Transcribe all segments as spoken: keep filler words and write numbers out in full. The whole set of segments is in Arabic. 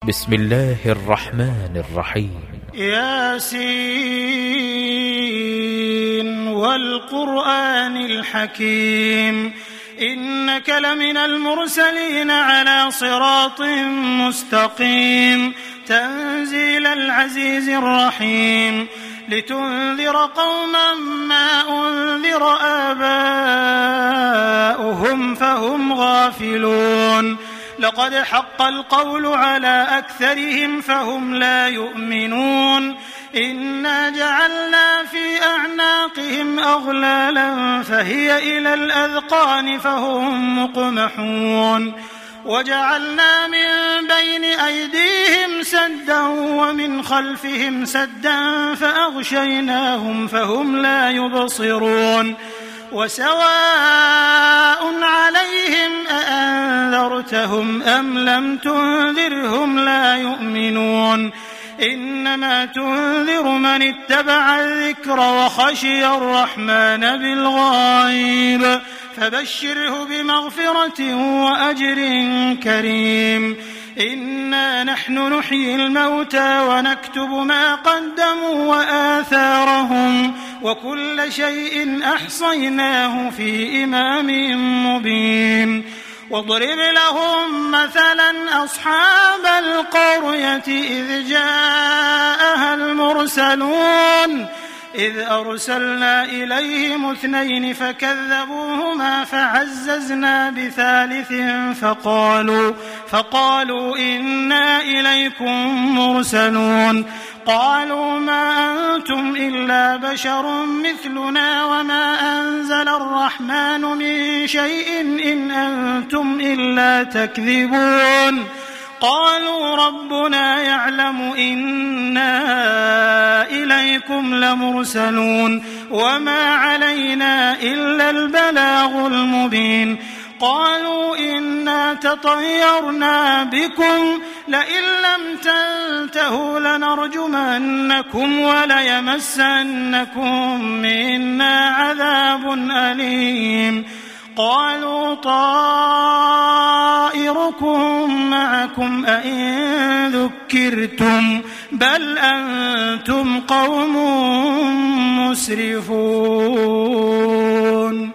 بسم الله الرحمن الرحيم. ياسين والقرآن الحكيم إنك لمن المرسلين على صراط مستقيم تنزيل العزيز الرحيم لتنذر قوما ما أنذر آباؤهم فهم غافلون لقد حق القول على أكثرهم فهم لا يؤمنون إنا جعلنا في أعناقهم أغلالا فهي إلى الأذقان فهم مقمحون وجعلنا من بين أيديهم سدا ومن خلفهم سدا فأغشيناهم فهم لا يبصرون وسواء عليهم أأنذرتهم أم لم تنذرهم لا يؤمنون إنما تنذر من اتبع الذكر وخشي الرحمن بالغيب فبشره بمغفرة وأجر كريم إنا نحن نحيي الموتى ونكتب ما قدموا وآثارهم وكل شيء أحصيناه في إمام مبين واضرب لهم مثلا أصحاب القرية إذ جاءها المرسلون إذ أرسلنا إليهم اثنين فكذبوهما فعززنا بثالث فقالوا, فقالوا إنا إليكم مرسلون قالوا ما أنتم إلا بشر مثلنا وما أنزل الرحمن من شيء إن أنتم إلا تكذبون قالوا ربنا يعلم إنا إليكم لمرسلون وما علينا إلا البلاغ المبين قالوا إنا تطيرنا بكم لئن لم تنتهوا لنرجمنكم وليمسنكم منا عذاب أليم قالوا طائركم معكم أئن ذكرتم بل أنتم قوم مسرفون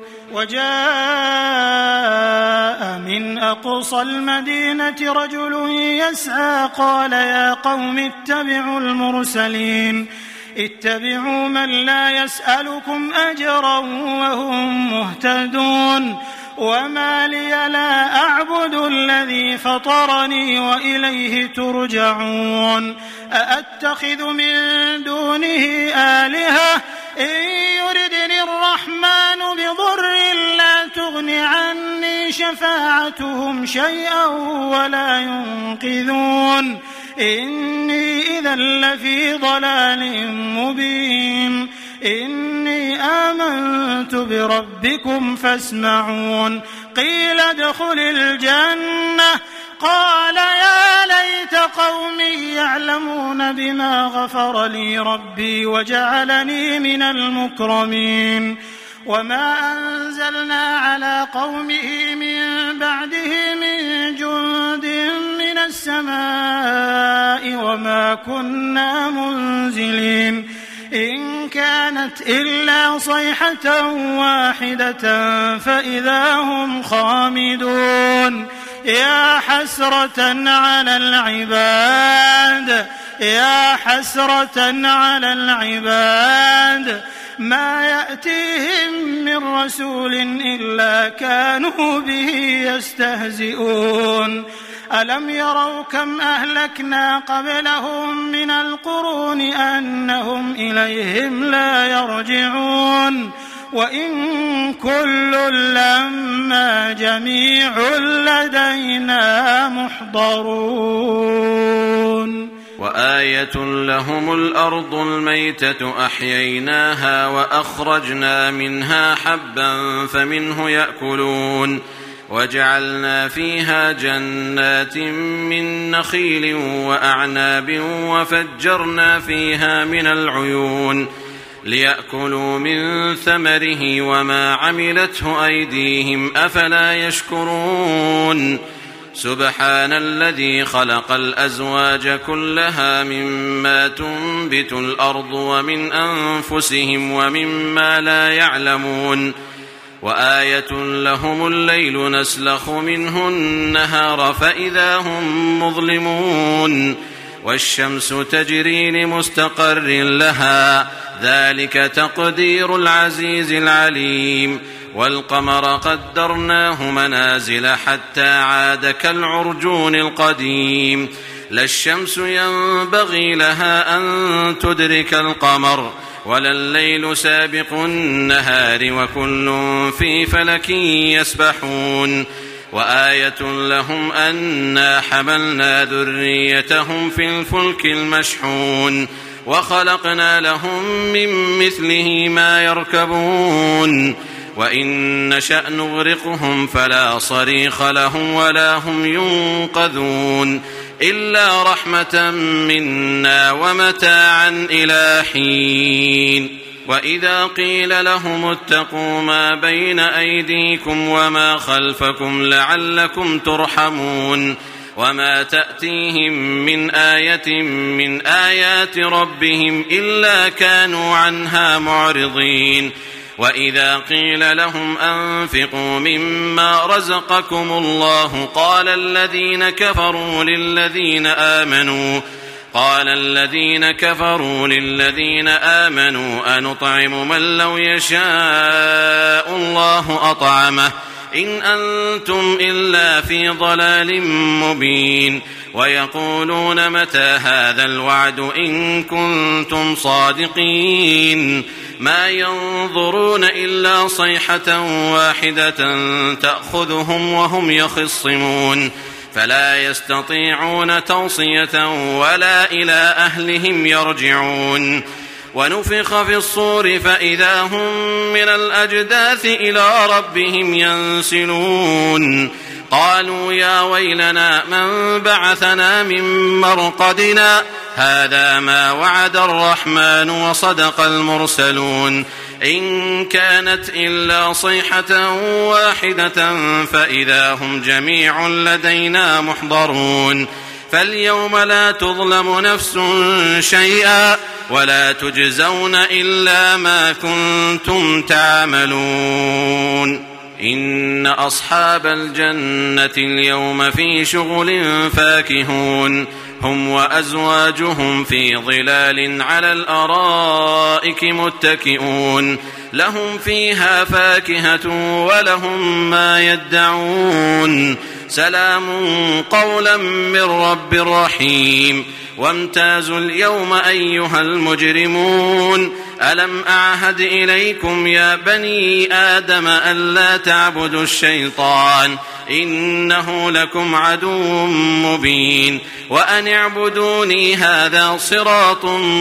وجاء من أقصى المدينة رجل يسعى قال يا قوم اتبعوا المرسلين اتبعوا من لا يسألكم أجرا وهم مهتدون وما لي لا أعبد الذي فطرني وإليه ترجعون أأتخذ من دونه آلهة إن يردني الرحمن بضر لا تغن عني شفاعتهم شيئا ولا ينقذون إني إذا لفي ضلال مبين إني آمنت بربكم فاسمعون قيل ادخل الجنة قال يا ليت قومي يعلمون بما غفر لي ربي وجعلني من المكرمين وما أنزلنا على قومه من بعده من جند من السماء وما كنا منزلين إن كانت إلا صيحة واحدة فإذا هم خامدون يا حسرة على العباد يا حسرة على العباد ما يأتيهم من رسول إلا كانوا به يستهزئون ألم يروا كم أهلكنا قبلهم من القرون أنهم إليهم لا يرجعون وإن كل لما جميع لدينا محضرون وآية لهم الأرض الميتة أحييناها وأخرجنا منها حبا فمنه يأكلون وجعلنا فيها جنات من نخيل وأعناب وفجرنا فيها من العيون ليأكلوا من ثمره وما عملته أيديهم أفلا يشكرون سبحان الذي خلق الأزواج كلها مما تنبت الأرض ومن أنفسهم ومما لا يعلمون وآية لهم الليل نسلخ منه النهار فإذا هم مظلمون والشمس تجري لمستقر لها ذلك تقدير العزيز العليم والقمر قدرناه منازل حتى عاد كالعرجون القديم لا الشمس ينبغي لها أن تدرك القمر ولا الليل سابق النهار وكل في فلك يسبحون وآية لهم أنا حملنا ذريتهم في الفلك المشحون وخلقنا لهم من مثله ما يركبون وإن نشأ نغرقهم فلا صريخ لهم ولا هم ينقذون إلا رحمة منا ومتاعا إلى حين وإذا قيل لهم اتقوا ما بين أيديكم وما خلفكم لعلكم ترحمون وما تأتيهم من آية من آيات ربهم إلا كانوا عنها معرضين وإذا قيل لهم أنفقوا مما رزقكم الله قال الذين كفروا للذين آمنوا قال الذين كفروا للذين آمنوا أنطعم من لو يشاء الله أطعمه إن أنتم إلا في ضلال مبين ويقولون متى هذا الوعد إن كنتم صادقين ما ينظرون إلا صيحة واحدة تأخذهم وهم يخصمون فلا يستطيعون توصية ولا إلى أهلهم يرجعون ونفخ في الصور فإذا هم من الأجداث إلى ربهم ينسلون قالوا يا ويلنا من بعثنا من مرقدنا هذا ما وعد الرحمن وصدق المرسلون إن كانت إلا صيحة واحدة فإذا هم جميع لدينا محضرون فاليوم لا تظلم نفس شيئا ولا تجزون إلا ما كنتم تعملون إن أصحاب الجنة اليوم في شغل فاكهون هم وأزواجهم في ظلال على الأرائك متكئون لهم فيها فاكهة ولهم ما يدعون سلام قولا من رب رحيم وامتازوا اليوم أيها المجرمون ألم أعهد إليكم يا بني آدم ألا تعبدوا الشيطان إنه لكم عدو مبين وأن اعبدوني هذا صراط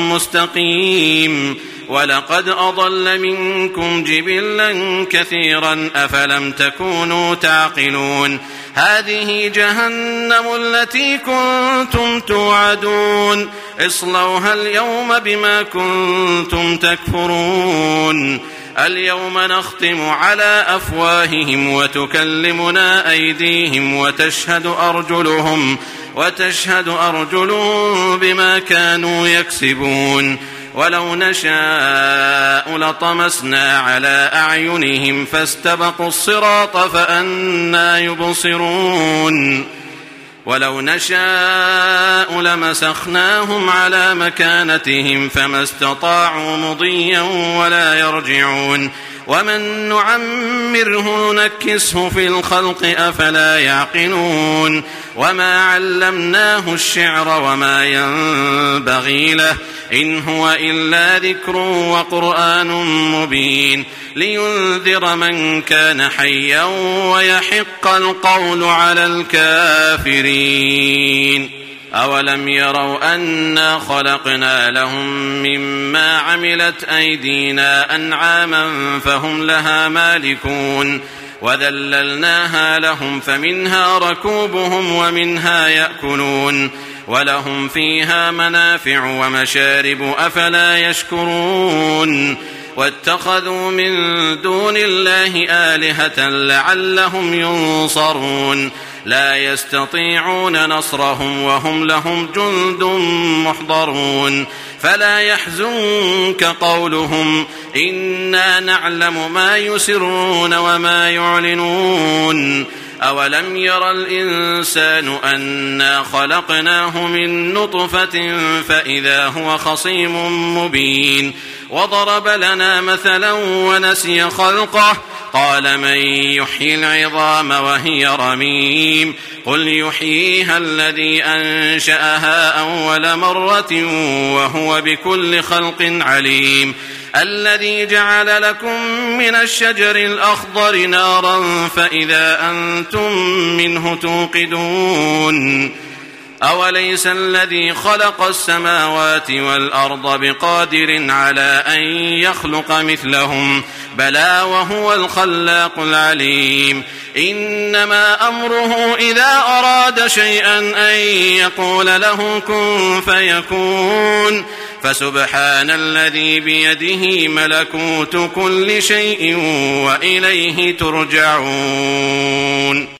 مستقيم ولقد أضل منكم جبلا كثيرا أفلم تكونوا تعقلون هذه جهنم التي كنتم توعدون اصلوها اليوم بما كنتم تكفرون اليوم نختم على أفواههم وتكلمنا أيديهم وتشهد أرجلهم وتشهد أرجلهم بما كانوا يكسبون ولو نشاء لطمسنا على أعينهم فاستبقوا الصراط فأنى يبصرون ولو نشاء لمسخناهم على مكانتهم فما استطاعوا مضيا ولا يرجعون ومن نعمره نكسه في الخلق أفلا يعقلون وما علمناه الشعر وما ينبغي له إن هو إلا ذكر وقرآن مبين لينذر من كان حيا ويحق القول على الكافرين أولم يروا أنا خلقنا لهم مما عملت أيدينا أنعاما فهم لها مالكون وذللناها لهم فمنها ركوبهم ومنها يأكلون ولهم فيها منافع ومشارب أفلا يشكرون واتخذوا من دون الله آلهة لعلهم ينصرون لا يستطيعون نصرهم وهم لهم جند محضرون فلا يحزنك قولهم إنا نعلم ما يسرون وما يعلنون أولم ير الإنسان أنا خلقناه من نطفة فإذا هو خصيم مبين وضرب لنا مثلا ونسي خلقه قال من يحيي العظام وهي رميم قل يحييها الذي أنشأها أول مرة وهو بكل خلق عليم الذي جعل لكم من الشجر الأخضر نارا فإذا أنتم منه توقدون أوليس الذي خلق السماوات والأرض بقادر على أن يخلق مثلهم بلى وهو الخلاق العليم إنما أمره إذا أراد شيئا أن يقول له كن فيكون فسبحان الذي بيده ملكوت كل شيء وإليه ترجعون.